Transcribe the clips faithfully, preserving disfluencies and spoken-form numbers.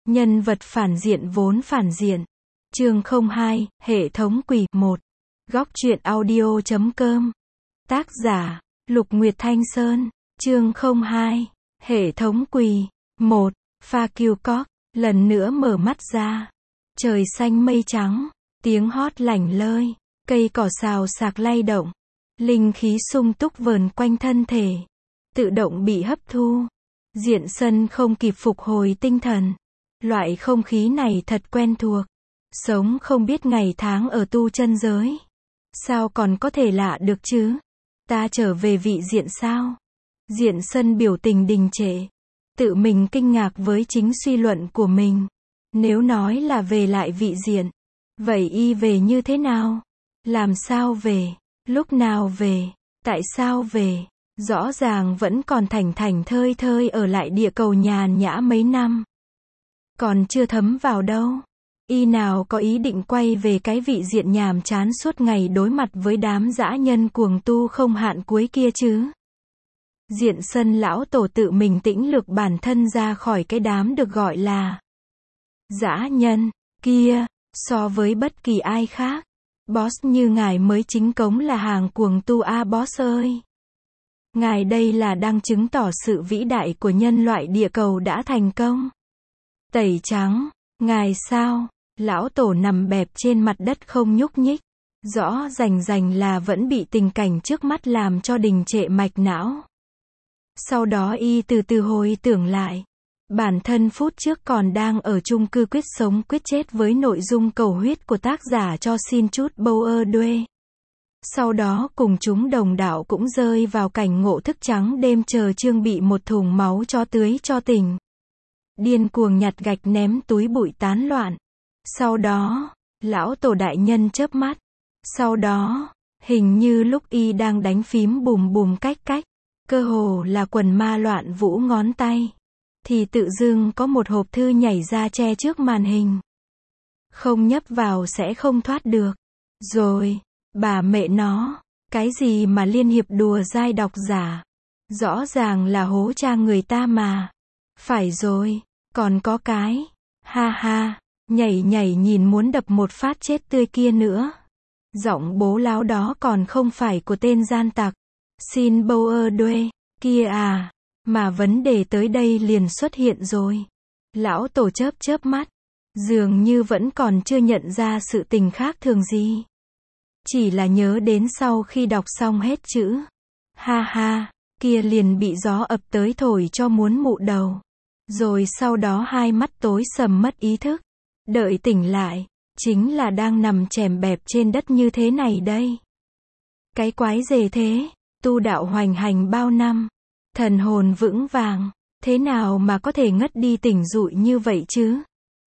Nhân vật phản diện vốn phản diện. Chương không hai, hệ thống quỷ. một. Góc truyện audio chấm com. Tác giả, Lục Nguyệt Thanh Sơn. Chương không hai, hệ thống quỷ. một. Pha kiêu cóc, lần nữa mở mắt ra. Trời xanh mây trắng, tiếng hót lảnh lơi, cây cỏ xào xạc lay động. Linh khí sung túc vờn quanh thân thể, tự động bị hấp thu. Diện Sân không kịp phục hồi tinh thần. Loại không khí này thật quen thuộc. Sống không biết ngày tháng ở tu chân giới. Sao còn có thể lạ được chứ? Ta trở về vị diện sao? Diện Sân biểu tình đình trệ. Tự mình kinh ngạc với chính suy luận của mình. Nếu nói là về lại vị diện, vậy y về như thế nào? Làm sao về? Lúc nào về? Tại sao về? Rõ ràng vẫn còn thảnh thảnh thơi thơi ở lại địa cầu nhàn nhã mấy năm. Còn chưa thấm vào đâu. Y nào có ý định quay về cái vị diện nhàm chán suốt ngày đối mặt với đám dã nhân cuồng tu không hạn cuối kia chứ. Diện Sân lão tổ tự mình tĩnh lược bản thân ra khỏi cái đám được gọi là dã nhân kia. So với bất kỳ ai khác, boss như ngài mới chính cống là hàng cuồng tu a boss ơi. Ngài đây là đang chứng tỏ sự vĩ đại của nhân loại địa cầu đã thành công. Tẩy trắng, ngài sao? Lão tổ nằm bẹp trên mặt đất không nhúc nhích. Rõ rành rành là vẫn bị tình cảnh trước mắt làm cho đình trệ mạch não. Sau đó y từ từ hồi tưởng lại. Bản thân phút trước còn đang ở chung cư quyết sống quyết chết với nội dung cầu huyết của tác giả cho xin chút Bourdieu. Sau đó cùng chúng đồng đạo cũng rơi vào cảnh ngộ thức trắng đêm chờ chương bị một thùng máu cho tưới cho tỉnh. Điên cuồng nhặt gạch ném túi bụi tán loạn. Sau đó, lão tổ đại nhân chớp mắt. Sau đó, hình như lúc y đang đánh phím bùm bùm cách cách, cơ hồ là quần ma loạn vũ ngón tay, thì tự dưng có một hộp thư nhảy ra che trước màn hình. Không nhấp vào sẽ không thoát được. Rồi, bà mẹ nó, cái gì mà liên hiệp đùa dai độc giả. Rõ ràng là hố cha người ta mà. Phải rồi, còn có cái, ha ha, nhảy nhảy nhìn muốn đập một phát chết tươi kia nữa. Giọng bố láo đó còn không phải của tên gian tặc, xin Bourdieu, kia à, mà vấn đề tới đây liền xuất hiện rồi. Lão tổ chớp chớp mắt, dường như vẫn còn chưa nhận ra sự tình khác thường gì. Chỉ là nhớ đến sau khi đọc xong hết chữ, ha ha, kia liền bị gió ập tới thổi cho muốn mụ đầu. Rồi sau đó hai mắt tối sầm mất ý thức. Đợi tỉnh lại, chính là đang nằm chèm bẹp trên đất như thế này đây. Cái quái gì thế? Tu đạo hoành hành bao năm, thần hồn vững vàng, thế nào mà có thể ngất đi tỉnh dụi như vậy chứ?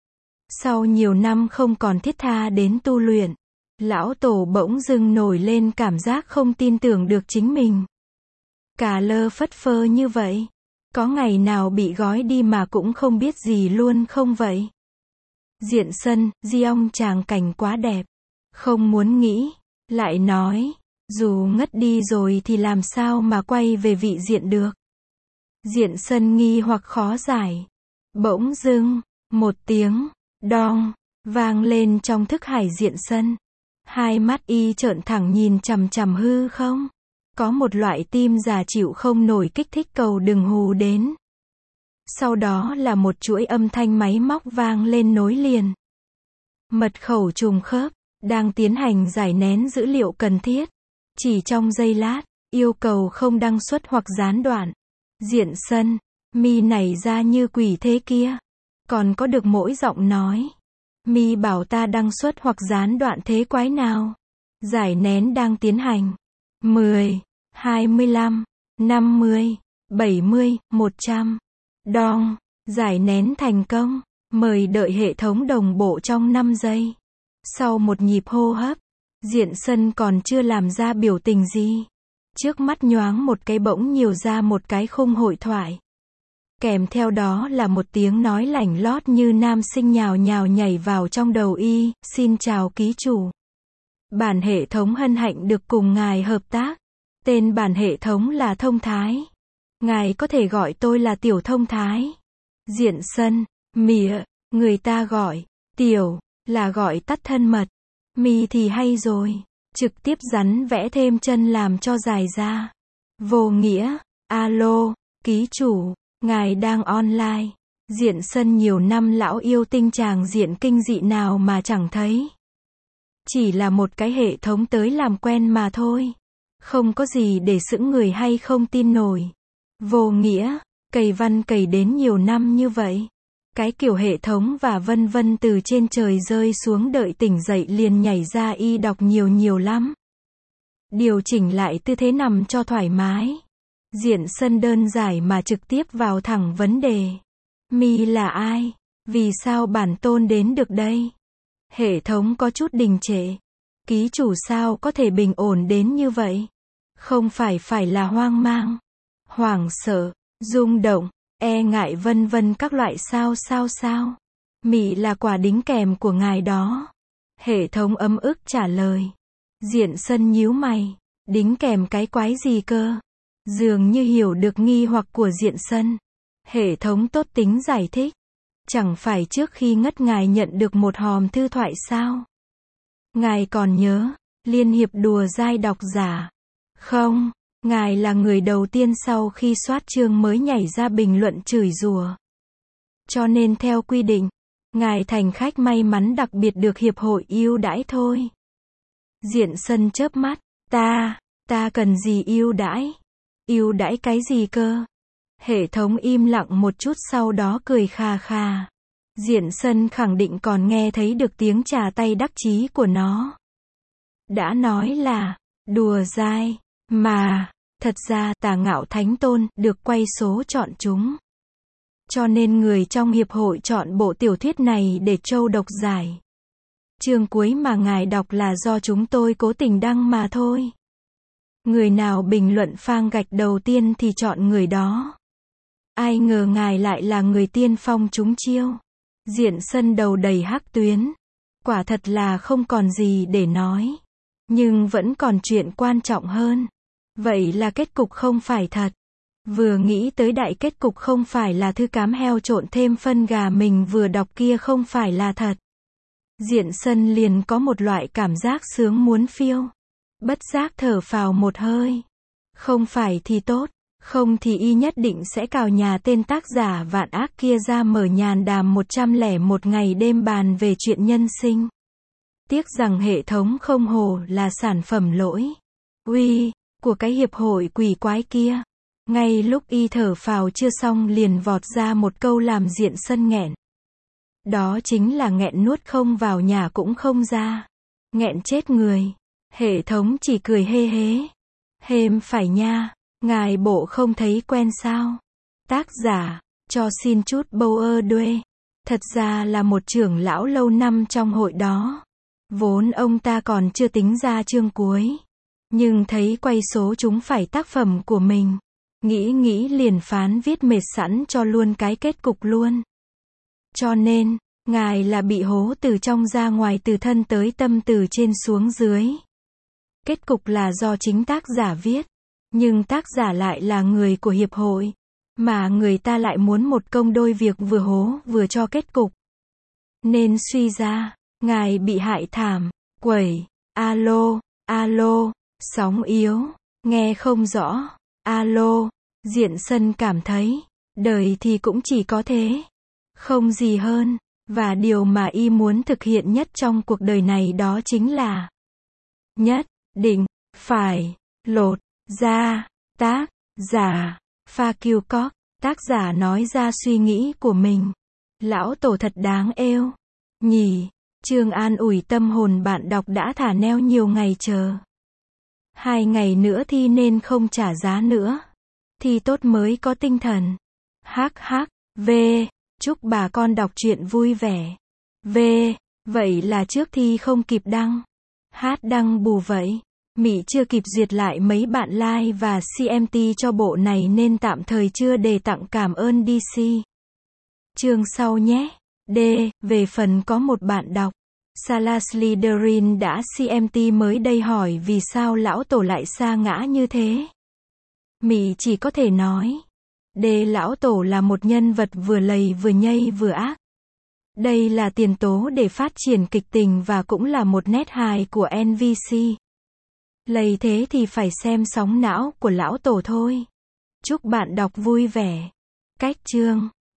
Sau nhiều năm không còn thiết tha đến tu luyện, lão tổ bỗng dưng nổi lên cảm giác không tin tưởng được chính mình. Cả lơ phất phơ như vậy, có ngày nào bị gói đi mà cũng không biết gì luôn không vậy? Diện Sân, di ông chàng cảnh quá đẹp. Không muốn nghĩ, lại nói, dù ngất đi rồi thì làm sao mà quay về vị diện được? Diện Sân nghi hoặc khó giải. Bỗng dưng, một tiếng, đong, vang lên trong thức hải Diện Sân. Hai mắt y trợn thẳng nhìn chằm chằm hư không. Có một loại tim già chịu không nổi kích thích cầu đừng hù đến. Sau đó là một chuỗi âm thanh máy móc vang lên nối liền. Mật khẩu trùng khớp, đang tiến hành giải nén dữ liệu cần thiết. Chỉ trong giây lát, yêu cầu không đăng xuất hoặc gián đoạn. Diện Sân, mi nảy ra như quỷ thế kia. Còn có được mỗi giọng nói. Mi bảo ta đăng xuất hoặc gián đoạn thế quái nào? Giải nén đang tiến hành. mười, hai mươi lăm, năm mươi, bảy mươi, một trăm. Đong, giải nén thành công. Mời đợi hệ thống đồng bộ trong năm giây. Sau một nhịp hô hấp, Diện Sân còn chưa làm ra biểu tình gì. Trước mắt nhoáng một cái bỗng nhiều ra một cái khung hội thoại. Kèm theo đó là một tiếng nói lảnh lót như nam sinh nhào nhào nhảy vào trong đầu y, xin chào ký chủ. Bản hệ thống hân hạnh được cùng ngài hợp tác. Tên bản hệ thống là Thông Thái. Ngài có thể gọi tôi là Tiểu Thông Thái. Diện Sân, mỉa, Người ta gọi, tiểu, là gọi tắt thân mật. Mi thì hay rồi. Trực tiếp rắn vẽ thêm chân làm cho dài ra. Vô nghĩa, alo, ký chủ, ngài đang online. Diện sân nhiều năm lão yêu tinh chàng diện kinh dị nào mà chẳng thấy. Chỉ là một cái hệ thống tới làm quen mà thôi. Không có gì để sững người hay không tin nổi. Vô nghĩa, cày văn cày đến nhiều năm như vậy. Cái kiểu hệ thống và vân vân từ trên trời rơi xuống đợi tỉnh dậy liền nhảy ra y đọc nhiều nhiều lắm. Điều chỉnh lại tư thế nằm cho thoải mái. Diện sân đơn giản mà trực tiếp vào thẳng vấn đề. Mi là ai? Vì sao bản tôn đến được đây? Hệ thống có chút đình trệ. Ký chủ sao có thể bình ổn đến như vậy? Không phải phải là hoang mang, hoảng sợ, rung động, e ngại vân vân các loại sao sao sao. Mị là quả đính kèm của ngài đó. Hệ thống ấm ức trả lời. Diện sân nhíu mày. Đính kèm cái quái gì cơ? Dường như hiểu được nghi hoặc của diện sân. Hệ thống tốt tính giải thích. Chẳng phải trước khi ngất ngài nhận được một hòm thư thoại sao? Ngài còn nhớ, liên hiệp đùa dai độc giả. Không, ngài là người đầu tiên sau khi soát chương mới nhảy ra bình luận chửi rủa. Cho nên theo quy định, ngài thành khách may mắn đặc biệt được hiệp hội ưu đãi thôi. Diện sân chớp mắt, ta, ta cần gì ưu đãi? Ưu đãi cái gì cơ? Hệ thống im lặng một chút sau đó cười khà khà. Diện sân khẳng định còn nghe thấy được tiếng trà tay đắc chí của nó. Đã nói là, đùa dai, mà, thật ra Tà Ngạo Thánh Tôn được quay số chọn chúng. Cho nên người trong hiệp hội chọn bộ tiểu thuyết này để châu độc giải. Chương cuối mà ngài đọc là do chúng tôi cố tình đăng mà thôi. Người nào bình luận phang gạch đầu tiên thì chọn người đó. Ai ngờ ngài lại là người tiên phong trúng chiêu. Diện sân đầu đầy hắc tuyến. Quả thật là không còn gì để nói. Nhưng vẫn còn chuyện quan trọng hơn. Vậy là kết cục không phải thật. Vừa nghĩ tới đại kết cục không phải là thư cám heo trộn thêm phân gà mình vừa đọc kia không phải là thật. Diện sân liền có một loại cảm giác sướng muốn phiêu. Bất giác thở phào một hơi. Không phải thì tốt, không thì y nhất định sẽ cào nhà tên tác giả vạn ác kia ra mở nhàn đàm một trăm lẻ một ngày đêm bàn về chuyện nhân sinh. Tiếc rằng hệ thống không hồ là sản phẩm lỗi. Uy, của cái hiệp hội quỷ quái kia. Ngay lúc y thở phào chưa xong liền vọt ra một câu làm diện sân nghẹn. Đó chính là nghẹn nuốt không vào nhà cũng không ra. Nghẹn chết người. Hệ thống chỉ cười hê hế. Hêm phải nha, ngài bộ không thấy quen sao? Tác giả, cho xin chút bâu ơ đuê. Thật ra là một trưởng lão lâu năm trong hội đó. Vốn ông ta còn chưa tính ra chương cuối. Nhưng thấy quay số chúng phải tác phẩm của mình. Nghĩ nghĩ liền phán viết mệt sẵn cho luôn cái kết cục luôn. Cho nên, ngài là bị hố từ trong ra ngoài từ thân tới tâm từ trên xuống dưới. Kết cục là do chính tác giả viết. Nhưng tác giả lại là người của hiệp hội. Mà người ta lại muốn một công đôi việc vừa hố vừa cho kết cục. Nên suy ra, ngài bị hại thảm, quẩy, alo, alo, sóng yếu, nghe không rõ, alo, diện sân cảm thấy, đời thì cũng chỉ có thế. Không gì hơn, và điều mà y muốn thực hiện nhất trong cuộc đời này đó chính là nhất định, phải, lột, ra, tác, giả, pha kiêu cóc, tác giả nói ra suy nghĩ của mình. Lão tổ thật đáng êu. Nhỉ, chương an ủi tâm hồn bạn đọc đã thả neo nhiều ngày chờ. Hai ngày nữa thi nên không trả giá nữa. Thi tốt mới có tinh thần. Hắc hắc, v, chúc bà con đọc truyện vui vẻ. V, vậy là trước thi không kịp đăng. Hát đăng bù vậy. Mị chưa kịp duyệt lại mấy bạn like và xê em tê cho bộ này nên tạm thời chưa đề tặng cảm ơn đê xê. Chương sau nhé. D, về phần có một bạn đọc. Salas Slytherin đã xê em tê mới đây hỏi vì sao lão tổ lại sa ngã như thế. Mị chỉ có thể nói. D, lão tổ là một nhân vật vừa lầy vừa nhây vừa ác. Đây là tiền tố để phát triển kịch tình và cũng là một nét hài của en vê xê. Lầy thế thì phải xem sóng não của lão tổ thôi. Chúc bạn đọc vui vẻ. Cách chương